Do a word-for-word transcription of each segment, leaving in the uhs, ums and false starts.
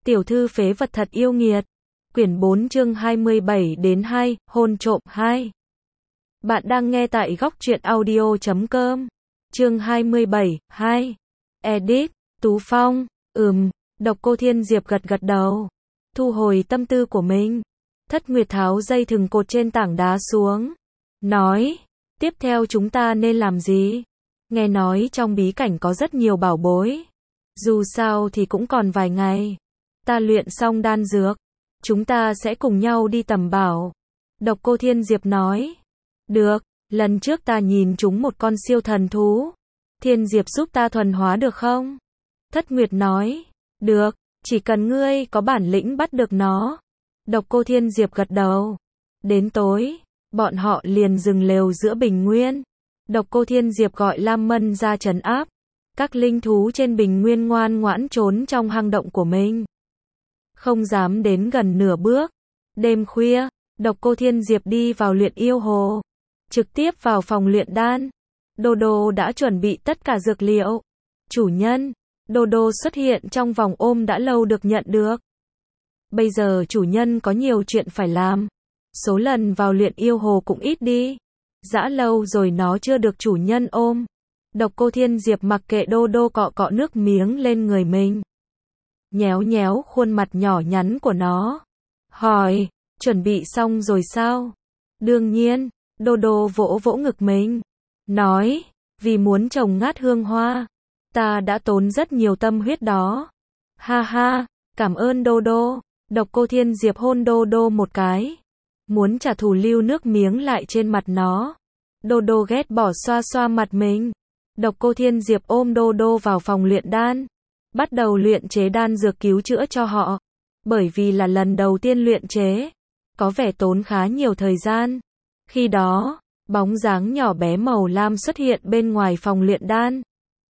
Tiểu thư phế vật thật yêu nghiệt. Quyển bốn chương hai mươi bảy đến hai, hôn trộm hai. Bạn đang nghe tại góc truyện audio chấm com. Chương hai mươi bảy, hai. Edit, Tú Phong, ừm, Độc Cô Thiên Diệp gật gật đầu. Thu hồi tâm tư của mình. Thất Nguyệt tháo dây thừng cột trên tảng đá xuống. Nói, tiếp theo chúng ta nên làm gì? Nghe nói trong bí cảnh có rất nhiều bảo bối. Dù sao thì cũng còn vài ngày. Ta luyện xong đan dược. Chúng ta sẽ cùng nhau đi tầm bảo. Độc Cô Thiên Diệp nói. Được, lần trước ta nhìn chúng một con siêu thần thú. Thiên Diệp giúp ta thuần hóa được không? Thất Nguyệt nói. Được, chỉ cần ngươi có bản lĩnh bắt được nó. Độc Cô Thiên Diệp gật đầu. Đến tối, bọn họ liền dừng lều giữa bình nguyên. Độc Cô Thiên Diệp gọi Lam Mân ra trấn áp. Các linh thú trên bình nguyên ngoan ngoãn trốn trong hang động của mình. Không dám đến gần nửa bước. Đêm khuya, Độc Cô Thiên Diệp đi vào luyện yêu hồ. Trực tiếp vào phòng luyện đan. Đô Đô đã chuẩn bị tất cả dược liệu. Chủ nhân, Đô Đô xuất hiện trong vòng ôm đã lâu được nhận được. Bây giờ chủ nhân có nhiều chuyện phải làm. Số lần vào luyện yêu hồ cũng ít đi. Dã lâu rồi nó chưa được chủ nhân ôm. Độc Cô Thiên Diệp mặc kệ Đô Đô cọ cọ nước miếng lên người mình. Nhéo nhéo khuôn mặt nhỏ nhắn của nó. Hỏi, chuẩn bị xong rồi sao? Đương nhiên, Đô Đô vỗ vỗ ngực mình. Nói, vì muốn trồng ngát hương hoa. Ta đã tốn rất nhiều tâm huyết đó. Ha ha, cảm ơn Đô Đô. Độc Cô Thiên Diệp hôn Đô Đô một cái. Muốn trả thù lưu nước miếng lại trên mặt nó. Đô Đô ghét bỏ xoa xoa mặt mình. Độc Cô Thiên Diệp ôm Đô Đô vào phòng luyện đan. Bắt đầu luyện chế đan dược cứu chữa cho họ. Bởi vì là lần đầu tiên luyện chế. Có vẻ tốn khá nhiều thời gian. Khi đó, bóng dáng nhỏ bé màu lam xuất hiện bên ngoài phòng luyện đan.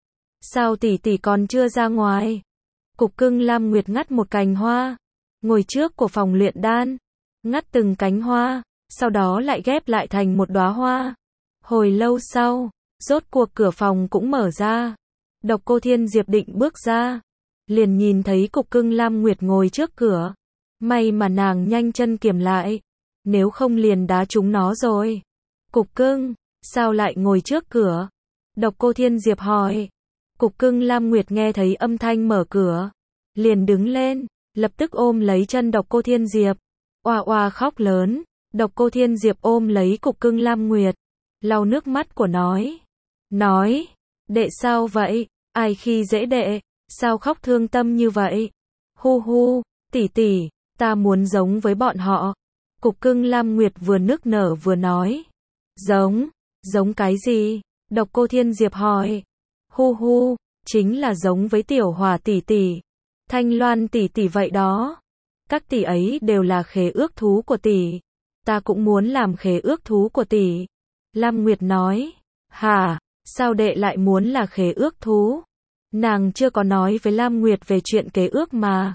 Sao tỷ tỷ còn chưa ra ngoài? Cục Cưng Lam Nguyệt ngắt một cành hoa. Ngồi trước của phòng luyện đan. Ngắt từng cánh hoa. Sau đó lại ghép lại thành một đóa hoa. Hồi lâu sau, rốt cuộc cửa phòng cũng mở ra. Độc Cô Thiên Diệp định bước ra. Liền nhìn thấy Cục Cưng Lam Nguyệt ngồi trước cửa. May mà nàng nhanh chân kiềm lại. Nếu không liền đá trúng nó rồi. Cục Cưng, sao lại ngồi trước cửa? Độc Cô Thiên Diệp hỏi. Cục Cưng Lam Nguyệt nghe thấy âm thanh mở cửa. Liền đứng lên, lập tức ôm lấy chân Độc Cô Thiên Diệp. Oa oa khóc lớn. Độc Cô Thiên Diệp ôm lấy Cục Cưng Lam Nguyệt. Lau nước mắt của nói. Nói, đệ sao vậy? Ai khi dễ đệ? Sao khóc thương tâm như vậy? Hu hu, tỷ tỷ, ta muốn giống với bọn họ. Cục Cưng Lam Nguyệt vừa nức nở vừa nói. Giống, giống cái gì? Độc Cô Thiên Diệp hỏi. Hu hu, chính là giống với Tiểu Hỏa tỷ tỷ, Thanh Loan tỷ tỷ vậy đó. Các tỷ ấy đều là khế ước thú của tỷ. Ta cũng muốn làm khế ước thú của tỷ. Lam Nguyệt nói. Hả, sao đệ lại muốn là khế ước thú? Nàng chưa có nói với Lam Nguyệt về chuyện kế ước mà.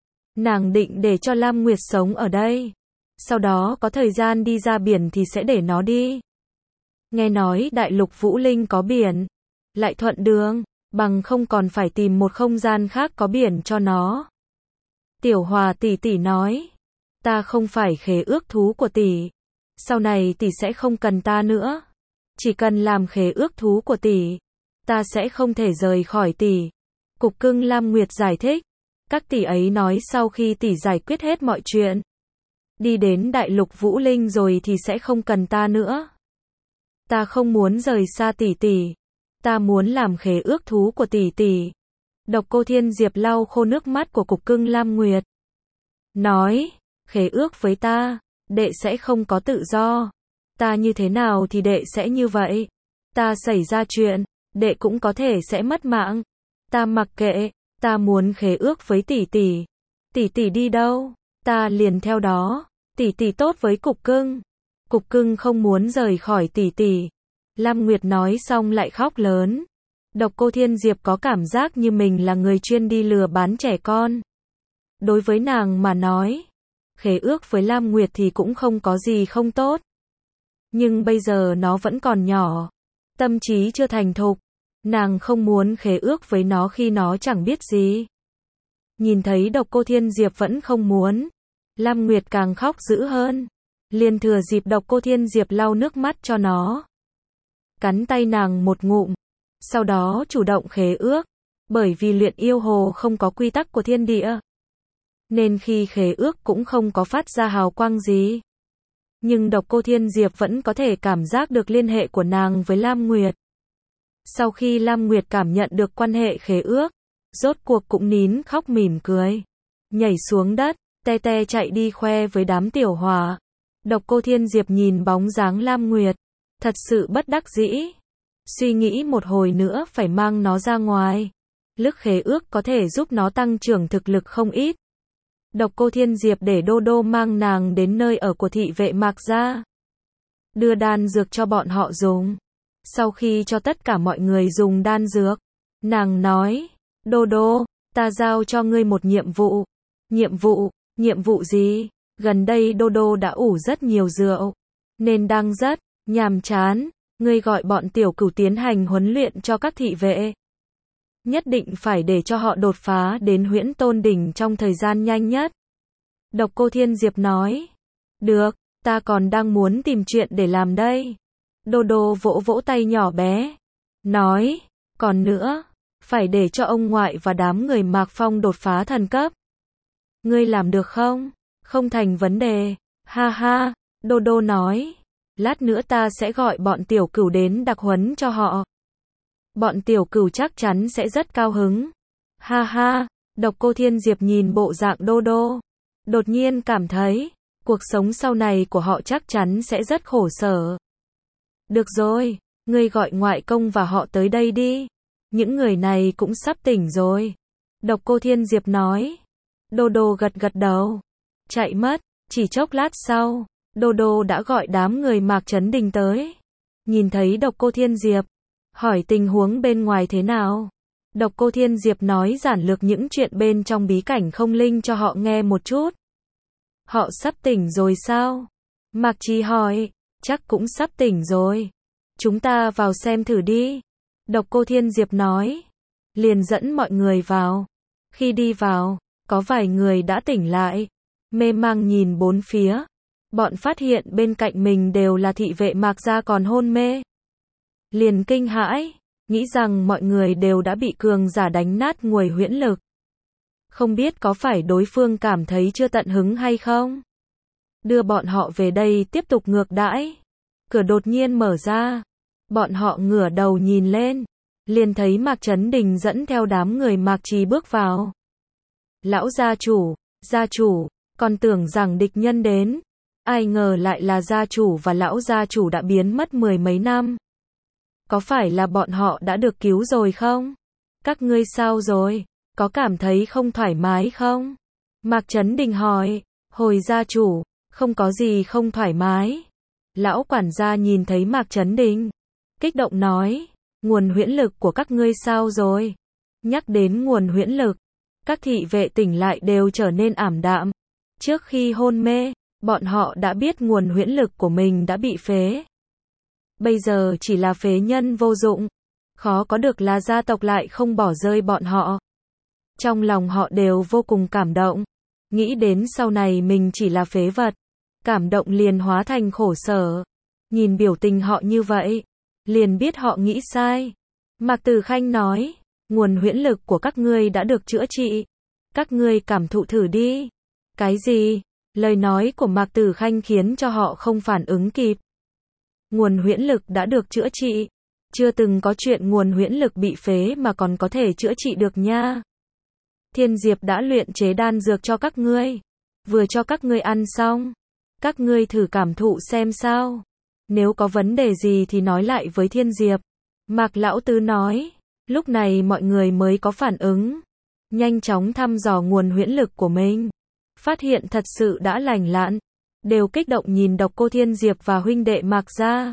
Nàng định để cho Lam Nguyệt sống ở đây. Sau đó có thời gian đi ra biển thì sẽ để nó đi. Nghe nói đại lục Vũ Linh có biển. Lại thuận đường, bằng không còn phải tìm một không gian khác có biển cho nó. Tiểu Hòa tỷ tỷ nói. Ta không phải khế ước thú của tỷ. Sau này tỷ sẽ không cần ta nữa. Chỉ cần làm khế ước thú của tỷ. Ta sẽ không thể rời khỏi tỷ. Cục Cưng Lam Nguyệt giải thích. Các tỷ ấy nói sau khi tỷ giải quyết hết mọi chuyện. Đi đến đại lục Vũ Linh rồi thì sẽ không cần ta nữa. Ta không muốn rời xa tỷ tỷ. Ta muốn làm khế ước thú của tỷ tỷ. Độc Cô Thiên Diệp lau khô nước mắt của Cục Cưng Lam Nguyệt. Nói, khế ước với ta, đệ sẽ không có tự do. Ta như thế nào thì đệ sẽ như vậy. Ta xảy ra chuyện, đệ cũng có thể sẽ mất mạng. Ta mặc kệ, ta muốn khế ước với tỷ tỷ. Tỷ tỷ đi đâu, ta liền theo đó. Tỷ tỷ tốt với Cục Cưng. Cục Cưng không muốn rời khỏi tỷ tỷ. Lam Nguyệt nói xong lại khóc lớn. Độc Cô Thiên Diệp có cảm giác như mình là người chuyên đi lừa bán trẻ con. Đối với nàng mà nói, khế ước với Lam Nguyệt thì cũng không có gì không tốt. Nhưng bây giờ nó vẫn còn nhỏ. Tâm trí chưa thành thục. Nàng không muốn khế ước với nó khi nó chẳng biết gì. Nhìn thấy Độc Cô Thiên Diệp vẫn không muốn, Lam Nguyệt càng khóc dữ hơn. Liền thừa dịp Độc Cô Thiên Diệp lau nước mắt cho nó, cắn tay nàng một ngụm, sau đó chủ động khế ước. Bởi vì luyện yêu hồ không có quy tắc của thiên địa, nên khi khế ước cũng không có phát ra hào quang gì. Nhưng Độc Cô Thiên Diệp vẫn có thể cảm giác được liên hệ của nàng với Lam Nguyệt. Sau khi Lam Nguyệt cảm nhận được quan hệ khế ước, rốt cuộc cũng nín khóc mỉm cười, nhảy xuống đất, te te chạy đi khoe với đám tiểu hòa. Độc Cô Thiên Diệp nhìn bóng dáng Lam Nguyệt, thật sự bất đắc dĩ. Suy nghĩ một hồi nữa phải mang nó ra ngoài. Lức khế ước có thể giúp nó tăng trưởng thực lực không ít. Độc Cô Thiên Diệp để Đô Đô mang nàng đến nơi ở của thị vệ Mạc gia, đưa đan dược cho bọn họ dùng. Sau khi cho tất cả mọi người dùng đan dược, nàng nói, Đô Đô, ta giao cho ngươi một nhiệm vụ. Nhiệm vụ, nhiệm vụ gì? Gần đây Đô Đô đã ủ rất nhiều rượu, nên đang rất nhàm chán. Ngươi gọi bọn tiểu cửu tiến hành huấn luyện cho các thị vệ. Nhất định phải để cho họ đột phá đến Huyễn Tôn đỉnh trong thời gian nhanh nhất. Độc Cô Thiên Diệp nói, được, ta còn đang muốn tìm chuyện để làm đây. Đô Đô vỗ vỗ tay nhỏ bé, nói, còn nữa, phải để cho ông ngoại và đám người Mạc Phong đột phá thần cấp. Ngươi làm được không? Không thành vấn đề, ha ha. Đô Đô nói, lát nữa ta sẽ gọi bọn tiểu cửu đến đặc huấn cho họ. Bọn tiểu cửu chắc chắn sẽ rất cao hứng. Ha ha. Độc Cô Thiên Diệp nhìn bộ dạng Đô Đô, đột nhiên cảm thấy, cuộc sống sau này của họ chắc chắn sẽ rất khổ sở. Được rồi, ngươi gọi ngoại công và họ tới đây đi. Những người này cũng sắp tỉnh rồi. Độc Cô Thiên Diệp nói. Đô Đô gật gật đầu, chạy mất. Chỉ chốc lát sau, Đô Đô đã gọi đám người Mạc Chấn Đình tới. Nhìn thấy Độc Cô Thiên Diệp, hỏi tình huống bên ngoài thế nào. Độc Cô Thiên Diệp nói giản lược những chuyện bên trong bí cảnh không linh cho họ nghe một chút. Họ sắp tỉnh rồi sao? Mạc Trì hỏi. Chắc cũng sắp tỉnh rồi. Chúng ta vào xem thử đi. Độc Cô Thiên Diệp nói. Liền dẫn mọi người vào. Khi đi vào, có vài người đã tỉnh lại, mê mang nhìn bốn phía. Bọn phát hiện bên cạnh mình đều là thị vệ Mạc gia còn hôn mê. Liền kinh hãi, nghĩ rằng mọi người đều đã bị cường giả đánh nát nguồn huyễn lực. Không biết có phải đối phương cảm thấy chưa tận hứng hay không? Đưa bọn họ về đây tiếp tục ngược đãi. Cửa đột nhiên mở ra. Bọn họ ngửa đầu nhìn lên, liền thấy Mạc Chấn Đình dẫn theo đám người Mạc Trì bước vào. Lão gia chủ, gia chủ, còn tưởng rằng địch nhân đến. Ai ngờ lại là gia chủ và lão gia chủ đã biến mất mười mấy năm. Có phải là bọn họ đã được cứu rồi không? Các ngươi sao rồi? Có cảm thấy không thoải mái không? Mạc Chấn Đình hỏi. Hồi gia chủ, không có gì không thoải mái. Lão quản gia nhìn thấy Mạc Chấn Đình, kích động nói, nguồn huyễn lực của các ngươi sao rồi? Nhắc đến nguồn huyễn lực, các thị vệ tỉnh lại đều trở nên ảm đạm. Trước khi hôn mê, bọn họ đã biết nguồn huyễn lực của mình đã bị phế. Bây giờ chỉ là phế nhân vô dụng. Khó có được là gia tộc lại không bỏ rơi bọn họ. Trong lòng họ đều vô cùng cảm động. Nghĩ đến sau này mình chỉ là phế vật. Cảm động liền hóa thành khổ sở. Nhìn biểu tình họ như vậy, liền biết họ nghĩ sai. Mạc Tử Khanh nói, nguồn huyễn lực của các ngươi đã được chữa trị. Các ngươi cảm thụ thử đi. Cái gì? Lời nói của Mạc Tử Khanh khiến cho họ không phản ứng kịp. Nguồn huyễn lực đã được chữa trị. Chưa từng có chuyện nguồn huyễn lực bị phế mà còn có thể chữa trị được nha. Thiên Diệp đã luyện chế đan dược cho các ngươi. Vừa cho các ngươi ăn xong. Các ngươi thử cảm thụ xem sao. Nếu có vấn đề gì thì nói lại với Thiên Diệp. Mạc Lão Tứ nói. Lúc này mọi người mới có phản ứng. Nhanh chóng thăm dò nguồn huyễn lực của mình. Phát hiện thật sự đã lành lặn. Đều kích động nhìn Độc Cô Thiên Diệp và huynh đệ Mạc gia.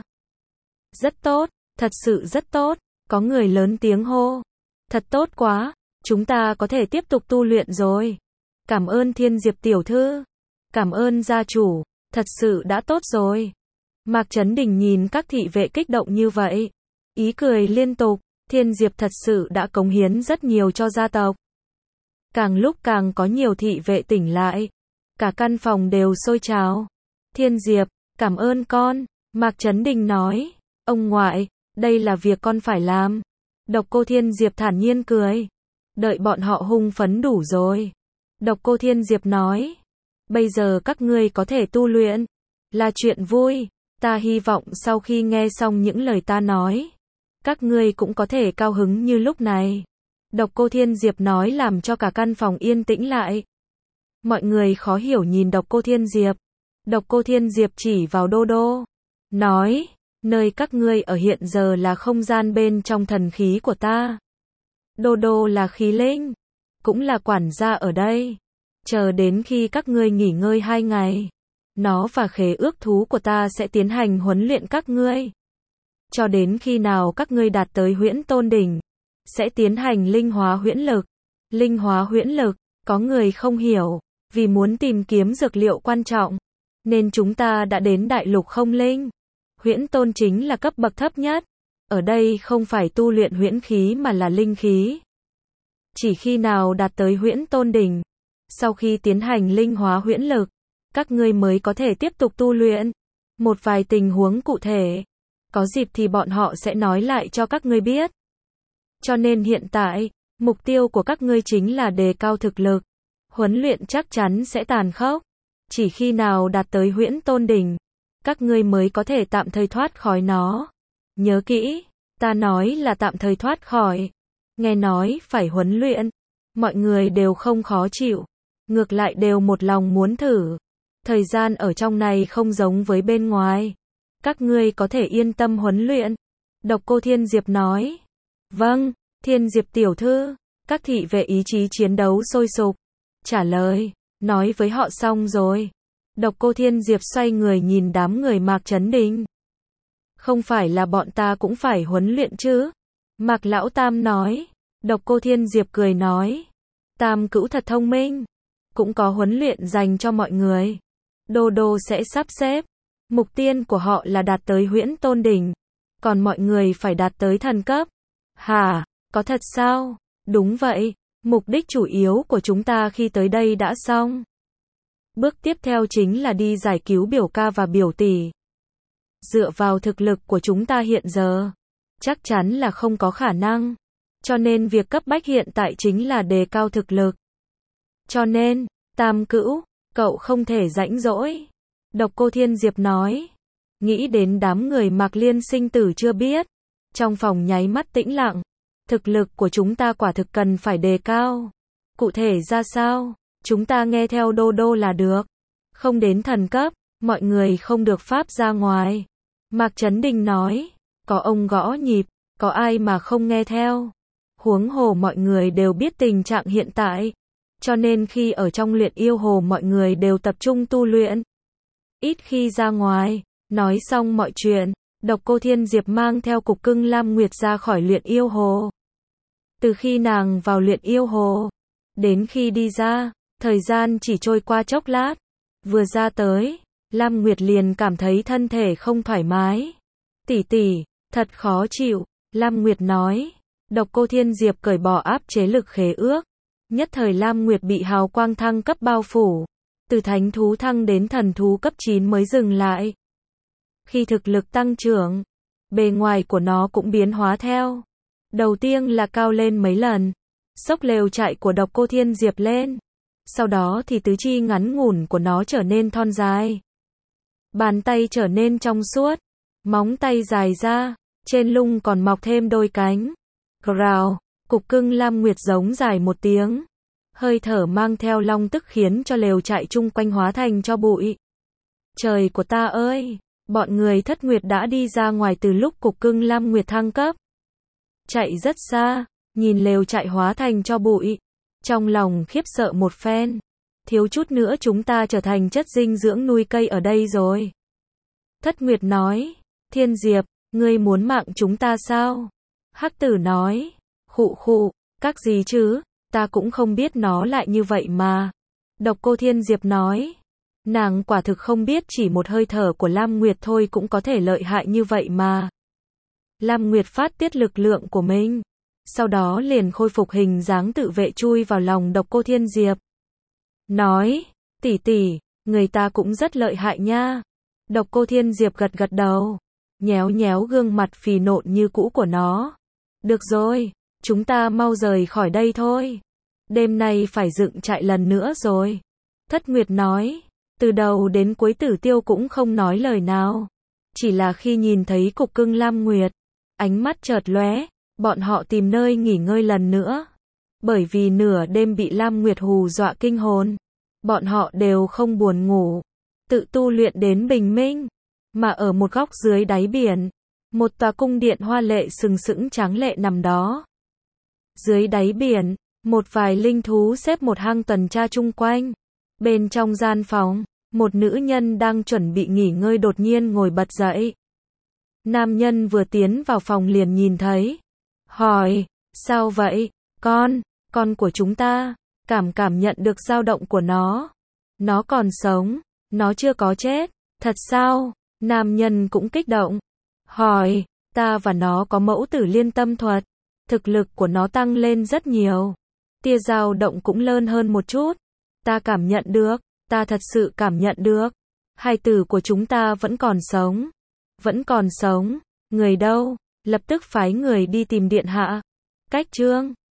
Rất tốt, thật sự rất tốt. Có người lớn tiếng hô. Thật tốt quá, chúng ta có thể tiếp tục tu luyện rồi. Cảm ơn Thiên Diệp tiểu thư. Cảm ơn gia chủ, thật sự đã tốt rồi. Mạc Chấn Đình nhìn các thị vệ kích động như vậy, ý cười liên tục. Thiên Diệp thật sự đã cống hiến rất nhiều cho gia tộc. Càng lúc càng có nhiều thị vệ tỉnh lại. Cả căn phòng đều sôi trào. Thiên Diệp, cảm ơn con. Mạc Chấn Đình nói. Ông ngoại, đây là việc con phải làm. Độc Cô Thiên Diệp thản nhiên cười. Đợi bọn họ hung phấn đủ rồi. Độc Cô Thiên Diệp nói. Bây giờ các ngươi có thể tu luyện. Là chuyện vui. Ta hy vọng sau khi nghe xong những lời ta nói, các ngươi cũng có thể cao hứng như lúc này. Độc Cô Thiên Diệp nói làm cho cả căn phòng yên tĩnh lại. Mọi người khó hiểu nhìn Độc Cô Thiên Diệp. Độc Cô Thiên Diệp chỉ vào Đô Đô. Nói, nơi các ngươi ở hiện giờ là không gian bên trong thần khí của ta. Đô Đô là khí linh, cũng là quản gia ở đây. Chờ đến khi các ngươi nghỉ ngơi hai ngày, nó và khế ước thú của ta sẽ tiến hành huấn luyện các ngươi. Cho đến khi nào các ngươi đạt tới huyễn tôn đỉnh, sẽ tiến hành linh hóa huyễn lực. Linh hóa huyễn lực, có người không hiểu, vì muốn tìm kiếm dược liệu quan trọng, nên chúng ta đã đến đại lục không linh. Huyễn tôn chính là cấp bậc thấp nhất. Ở đây không phải tu luyện huyễn khí mà là linh khí. Chỉ khi nào đạt tới huyễn tôn đỉnh, sau khi tiến hành linh hóa huyễn lực, các ngươi mới có thể tiếp tục tu luyện. Một vài tình huống cụ thể, có dịp thì bọn họ sẽ nói lại cho các ngươi biết. Cho nên hiện tại, mục tiêu của các ngươi chính là đề cao thực lực. Huấn luyện chắc chắn sẽ tàn khốc. Chỉ khi nào đạt tới huyễn tôn đỉnh, các ngươi mới có thể tạm thời thoát khỏi nó. Nhớ kỹ, ta nói là tạm thời thoát khỏi. Nghe nói phải huấn luyện, mọi người đều không khó chịu, ngược lại đều một lòng muốn thử. Thời gian ở trong này không giống với bên ngoài. Các ngươi có thể yên tâm huấn luyện. Độc Cô Thiên Diệp nói. Vâng, Thiên Diệp tiểu thư. Các thị vệ ý chí chiến đấu sôi sục. Trả lời, nói với họ xong rồi. Độc Cô Thiên Diệp xoay người nhìn đám người Mạc Chấn Đình. Không phải là bọn ta cũng phải huấn luyện chứ? Mạc Lão Tam nói. Độc Cô Thiên Diệp cười nói. Tam cữu thật thông minh. Cũng có huấn luyện dành cho mọi người. Đô Đô sẽ sắp xếp. Mục tiêu của họ là đạt tới huyễn tôn đỉnh. Còn mọi người phải đạt tới thần cấp. Hả? Có thật sao? Đúng vậy. Mục đích chủ yếu của chúng ta khi tới đây đã xong. Bước tiếp theo chính là đi giải cứu biểu ca và biểu tỷ. Dựa vào thực lực của chúng ta hiện giờ, chắc chắn là không có khả năng. Cho nên việc cấp bách hiện tại chính là đề cao thực lực. Cho nên, Tam cữu, cậu không thể rãnh rỗi. Độc Cô Thiên Diệp nói. Nghĩ đến đám người Mạc Liên sinh tử chưa biết. Trong phòng nháy mắt tĩnh lặng. Thực lực của chúng ta quả thực cần phải đề cao. Cụ thể ra sao? Chúng ta nghe theo Đô Đô là được. Không đến thần cấp, mọi người không được pháp ra ngoài. Mạc Chấn Đình nói. Có ông gõ nhịp, có ai mà không nghe theo. Huống hồ mọi người đều biết tình trạng hiện tại. Cho nên khi ở trong luyện yêu hồ mọi người đều tập trung tu luyện. Ít khi ra ngoài. Nói xong mọi chuyện, Độc Cô Thiên Diệp mang theo Cục Cưng Lam Nguyệt ra khỏi luyện yêu hồ. Từ khi nàng vào luyện yêu hồ, đến khi đi ra, thời gian chỉ trôi qua chốc lát. Vừa ra tới, Lam Nguyệt liền cảm thấy thân thể không thoải mái. Tỷ tỷ, thật khó chịu, Lam Nguyệt nói. Độc Cô Thiên Diệp cởi bỏ áp chế lực khế ước. Nhất thời Lam Nguyệt bị hào quang thăng cấp bao phủ. Từ thánh thú thăng đến thần thú cấp chín mới dừng lại. Khi thực lực tăng trưởng, bề ngoài của nó cũng biến hóa theo. Đầu tiên là cao lên mấy lần, xốc lều trại của Độc Cô Thiên Diệp lên. Sau đó thì tứ chi ngắn ngủn của nó trở nên thon dài. Bàn tay trở nên trong suốt, móng tay dài ra, trên lưng còn mọc thêm đôi cánh. Growl, Cục Cưng Lam Nguyệt giống dài một tiếng. Hơi thở mang theo long tức khiến cho lều trại chung quanh hóa thành cho bụi. Trời của ta ơi! Bọn người Thất Nguyệt đã đi ra ngoài từ lúc Cục Cưng Lam Nguyệt thăng cấp. Chạy rất xa, nhìn lều trại hóa thành cho bụi. Trong lòng khiếp sợ một phen. Thiếu chút nữa chúng ta trở thành chất dinh dưỡng nuôi cây ở đây rồi. Thất Nguyệt nói. Thiên Diệp, ngươi muốn mạng chúng ta sao? Hắc Tử nói. Khụ khụ, các gì chứ, ta cũng không biết nó lại như vậy mà. Độc Cô Thiên Diệp nói. Nàng quả thực không biết chỉ một hơi thở của Lam Nguyệt thôi cũng có thể lợi hại như vậy mà. Lam Nguyệt phát tiết lực lượng của mình. sau đó liền khôi phục hình dáng tự vệ chui vào lòng Độc Cô Thiên Diệp. Nói, tỷ tỷ, người ta cũng rất lợi hại nha. Độc Cô Thiên Diệp gật gật đầu, nhéo nhéo gương mặt phì nộn như cũ của nó. Được rồi, chúng ta mau rời khỏi đây thôi. Đêm nay phải dựng trại lần nữa rồi. Thất Nguyệt nói, từ đầu đến cuối Tử Tiêu cũng không nói lời nào. Chỉ là khi nhìn thấy cục cưng Lam Nguyệt, ánh mắt chợt lóe, bọn họ tìm nơi nghỉ ngơi lần nữa. Bởi vì nửa đêm bị Lam Nguyệt hù dọa kinh hồn, bọn họ đều không buồn ngủ, tự tu luyện đến bình minh. Mà ở một góc dưới đáy biển, một tòa cung điện hoa lệ sừng sững tráng lệ nằm đó. Dưới đáy biển, một vài linh thú xếp một hang tuần tra chung quanh. Bên trong gian phòng, một nữ nhân đang chuẩn bị nghỉ ngơi đột nhiên ngồi bật dậy. Nam nhân vừa tiến vào phòng liền nhìn thấy, hỏi, sao vậy, con, con của chúng ta, cảm cảm nhận được dao động của nó. Nó còn sống, nó chưa có chết, thật sao? Nam nhân cũng kích động, hỏi, ta và nó có mẫu tử liên tâm thuật, thực lực của nó tăng lên rất nhiều, tia dao động cũng lớn hơn một chút, ta cảm nhận được, ta thật sự cảm nhận được, hài tử của chúng ta vẫn còn sống, vẫn còn sống, người đâu, lập tức phái người đi tìm điện hạ. Cách chương